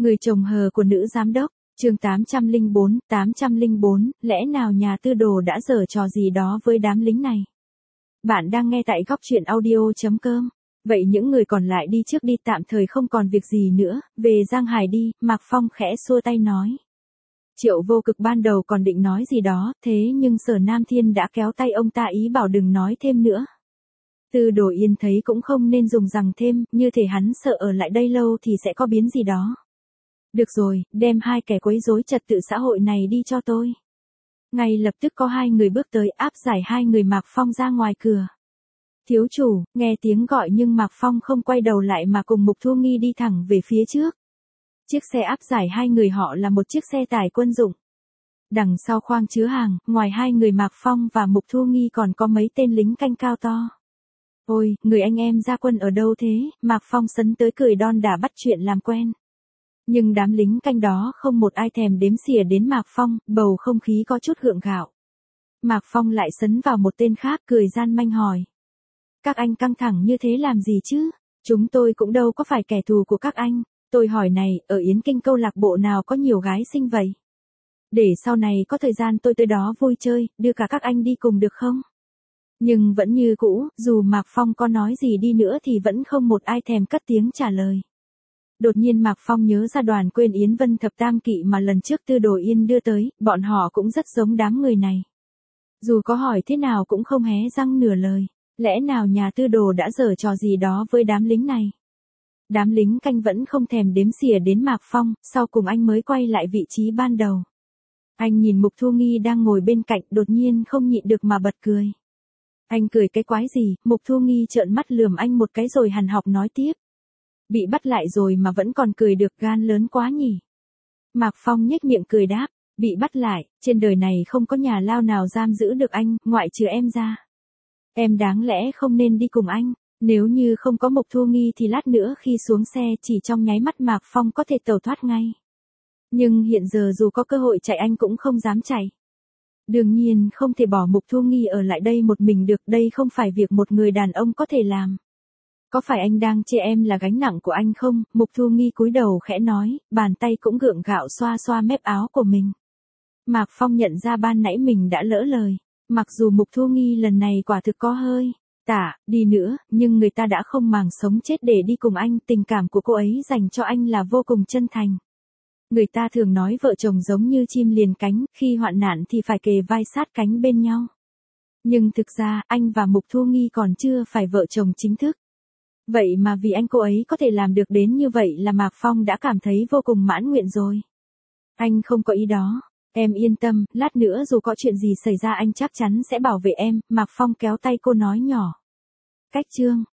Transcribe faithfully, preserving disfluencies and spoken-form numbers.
Người chồng hờ của nữ giám đốc, chương tám trăm lẻ bốn, tám trăm lẻ bốn, lẽ nào nhà tư đồ đã giở trò gì đó với đám lính này? Bạn đang nghe tại góc truyện audio chấm com. Vậy những người còn lại đi trước đi, tạm thời không còn việc gì nữa, về Giang Hải đi, Mạc Phong khẽ xua tay nói. Triệu Vô Cực ban đầu còn định nói gì đó, thế nhưng Sở Nam Thiên đã kéo tay ông ta ý bảo đừng nói thêm nữa. Tư Đồ Yên thấy cũng không nên dùng rằng thêm, như thể hắn sợ ở lại đây lâu thì sẽ có biến gì đó. Được rồi, đem hai kẻ quấy rối trật tự xã hội này đi cho tôi. Ngay lập tức có hai người bước tới áp giải hai người Mạc Phong ra ngoài cửa. Thiếu chủ, nghe tiếng gọi nhưng Mạc Phong không quay đầu lại mà cùng Mục Thu Nghi đi thẳng về phía trước. Chiếc xe áp giải hai người họ là một chiếc xe tải quân dụng. Đằng sau khoang chứa hàng, ngoài hai người Mạc Phong và Mục Thu Nghi còn có mấy tên lính canh cao to. Ôi, người anh em ra quân ở đâu thế? Mạc Phong sấn tới cười đon đả bắt chuyện làm quen. Nhưng đám lính canh đó không một ai thèm đếm xỉa đến Mạc Phong, bầu không khí có chút gượng gạo. Mạc Phong lại sấn vào một tên khác cười gian manh hỏi. Các anh căng thẳng như thế làm gì chứ? Chúng tôi cũng đâu có phải kẻ thù của các anh. Tôi hỏi này, ở Yến Kinh câu lạc bộ nào có nhiều gái xinh vậy? Để sau này có thời gian tôi tới đó vui chơi, đưa cả các anh đi cùng được không? Nhưng vẫn như cũ, dù Mạc Phong có nói gì đi nữa thì vẫn không một ai thèm cất tiếng trả lời. Đột nhiên Mạc Phong nhớ ra đoàn Quên Yến Vân Thập Tam Kỵ mà lần trước Tư Đồ Yên đưa tới, bọn họ cũng rất giống đám người này. Dù có hỏi thế nào cũng không hé răng nửa lời, lẽ nào nhà Tư Đồ đã giở trò gì đó với đám lính này? Đám lính canh vẫn không thèm đếm xỉa đến Mạc Phong, sau cùng anh mới quay lại vị trí ban đầu. Anh nhìn Mục Thu Nghi đang ngồi bên cạnh, đột nhiên không nhịn được mà bật cười. Anh cười cái quái gì? Mục Thu Nghi trợn mắt lườm anh một cái rồi hằn học nói tiếp. Bị bắt lại rồi mà vẫn còn cười được, gan lớn quá nhỉ. Mạc Phong nhếch miệng cười đáp, bị bắt lại, trên đời này không có nhà lao nào giam giữ được anh, ngoại trừ em ra. Em đáng lẽ không nên đi cùng anh, nếu như không có Mục Thu Nghi thì lát nữa khi xuống xe chỉ trong nháy mắt Mạc Phong có thể tẩu thoát ngay. Nhưng hiện giờ dù có cơ hội chạy anh cũng không dám chạy. Đương nhiên không thể bỏ Mục Thu Nghi ở lại đây một mình được, đây không phải việc một người đàn ông có thể làm. Có phải anh đang chê em là gánh nặng của anh không? Mục Thu Nghi cúi đầu khẽ nói, bàn tay cũng gượng gạo xoa xoa mép áo của mình. Mạc Phong nhận ra ban nãy mình đã lỡ lời, mặc dù Mục Thu Nghi lần này quả thực có hơi tả đi nữa, nhưng người ta đã không màng sống chết để đi cùng anh, tình cảm của cô ấy dành cho anh là vô cùng chân thành. Người ta thường nói vợ chồng giống như chim liền cánh, khi hoạn nạn thì phải kề vai sát cánh bên nhau. Nhưng thực ra, anh và Mục Thu Nghi còn chưa phải vợ chồng chính thức. Vậy mà vì anh cô ấy có thể làm được đến như vậy là Mạc Phong đã cảm thấy vô cùng mãn nguyện rồi. Anh không có ý đó, em yên tâm, lát nữa dù có chuyện gì xảy ra anh chắc chắn sẽ bảo vệ em, Mạc Phong kéo tay cô nói nhỏ. Cách chương